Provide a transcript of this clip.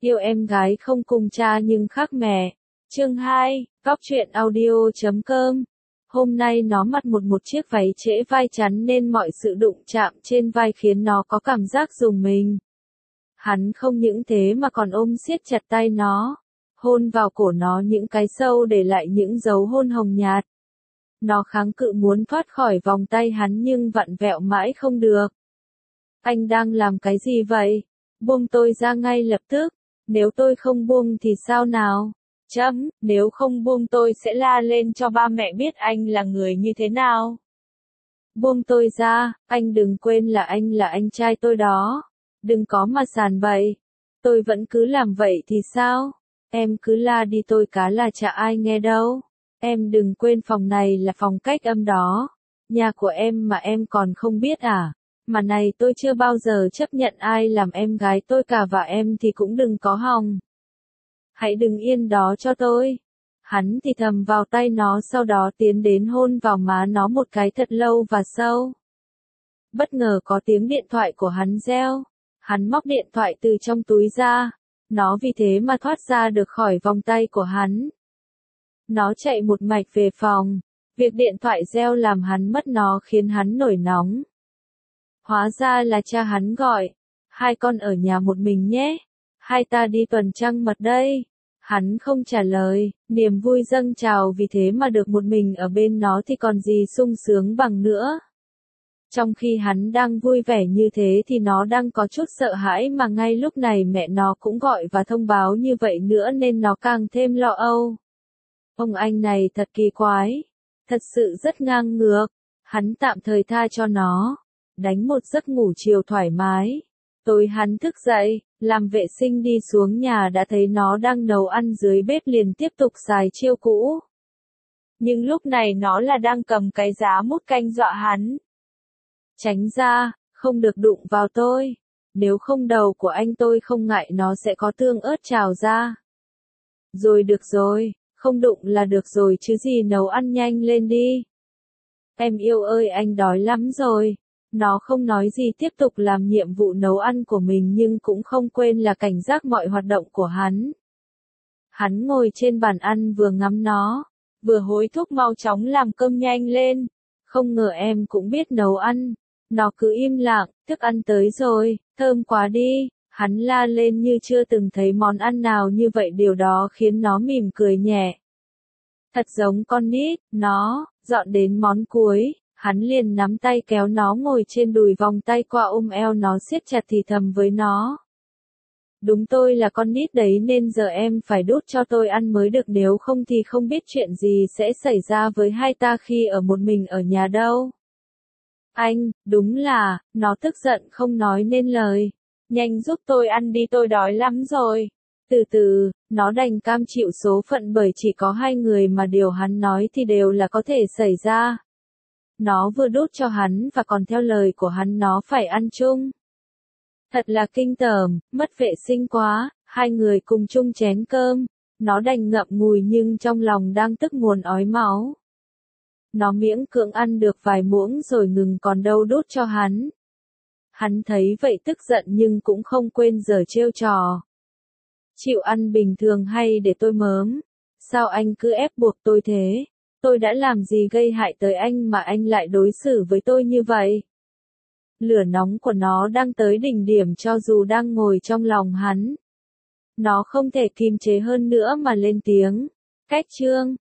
Yêu em gái không cùng cha nhưng khác mẹ. Chương 2, Góc truyện audio.com. Hôm nay nó mặc một chiếc váy trễ vai chắn nên mọi sự đụng chạm trên vai khiến nó có cảm giác rùng mình. Hắn không những thế mà còn ôm siết chặt tay nó, hôn vào cổ nó những cái sâu để lại những dấu hôn hồng nhạt. Nó kháng cự muốn thoát khỏi vòng tay hắn nhưng vặn vẹo mãi không được. Anh đang làm cái gì vậy? Buông tôi ra ngay lập tức. Nếu tôi không buông thì sao nào? Nếu không buông tôi sẽ la lên cho ba mẹ biết anh là người như thế nào. Buông tôi ra, anh đừng quên là anh trai tôi đó. Đừng có mà sàn bậy. Tôi vẫn cứ làm vậy thì sao? Em cứ la đi tôi cá là chả ai nghe đâu. Em đừng quên phòng này là phòng cách âm đó. Nhà của em mà em còn không biết à? Mà này tôi chưa bao giờ chấp nhận ai làm em gái tôi cả và em thì cũng đừng có hòng. Hãy đứng yên đó cho tôi. Hắn thì thầm vào tay nó sau đó tiến đến hôn vào má nó một cái thật lâu và sâu. Bất ngờ có tiếng điện thoại của hắn reo. Hắn móc điện thoại từ trong túi ra. Nó vì thế mà thoát ra được khỏi vòng tay của hắn. Nó chạy một mạch về phòng. Việc điện thoại reo làm hắn mất nó khiến hắn nổi nóng. Hóa ra là cha hắn gọi. Hai con ở nhà một mình nhé. Hai ta đi tuần trăng mật đây. Hắn không trả lời, niềm vui dâng trào vì thế mà được một mình ở bên nó thì còn gì sung sướng bằng nữa. Trong khi hắn đang vui vẻ như thế thì nó đang có chút sợ hãi mà ngay lúc này mẹ nó cũng gọi và thông báo như vậy nữa nên nó càng thêm lo âu. Ông anh này thật kỳ quái. Thật sự rất ngang ngược. Hắn tạm thời tha cho nó. Đánh một giấc ngủ chiều thoải mái. Tối hắn thức dậy, làm vệ sinh đi xuống nhà đã thấy nó đang nấu ăn dưới bếp liền tiếp tục xài chiêu cũ. Nhưng lúc này nó là đang cầm cái giá mút canh dọa hắn. Tránh ra, không được đụng vào tôi. Nếu không đầu của anh tôi không ngại nó sẽ có tương ớt trào ra. Rồi được rồi, không đụng là được rồi chứ gì nấu ăn nhanh lên đi. Em yêu ơi anh đói lắm rồi. Nó không nói gì tiếp tục làm nhiệm vụ nấu ăn của mình nhưng cũng không quên là cảnh giác mọi hoạt động của hắn. Hắn ngồi trên bàn ăn vừa ngắm nó, vừa hối thúc mau chóng làm cơm nhanh lên. Không ngờ em cũng biết nấu ăn. Nó cứ im lặng, thức ăn tới rồi, thơm quá đi. Hắn la lên như chưa từng thấy món ăn nào như vậy điều đó khiến nó mỉm cười nhẹ. Thật giống con nít, nó, dọn đến món cuối. Hắn liền nắm tay kéo nó ngồi trên đùi vòng tay qua ôm eo nó siết chặt thì thầm với nó. Đúng tôi là con nít đấy nên giờ em phải đút cho tôi ăn mới được nếu không thì không biết chuyện gì sẽ xảy ra với hai ta khi ở một mình ở nhà đâu. Anh, đúng là, nó tức giận không nói nên lời. Nhanh giúp tôi ăn đi tôi đói lắm rồi. Từ từ, nó đành cam chịu số phận bởi chỉ có hai người mà điều hắn nói thì đều là có thể xảy ra. Nó vừa đút cho hắn và còn theo lời của hắn nó phải ăn chung. Thật là kinh tởm, mất vệ sinh quá, hai người cùng chung chén cơm. Nó đành ngậm ngùi nhưng trong lòng đang tức nguồn ói máu. Nó miễn cưỡng ăn được vài muỗng rồi ngừng còn đâu đút cho hắn. Hắn thấy vậy tức giận nhưng cũng không quên giở trêu trò. Chịu ăn bình thường hay để tôi mớm? Sao anh cứ ép buộc tôi thế? Tôi đã làm gì gây hại tới anh mà anh lại đối xử với tôi như vậy? Lửa nóng của nó đang tới đỉnh điểm cho dù đang ngồi trong lòng hắn. Nó không thể kiềm chế hơn nữa mà lên tiếng. Cách chương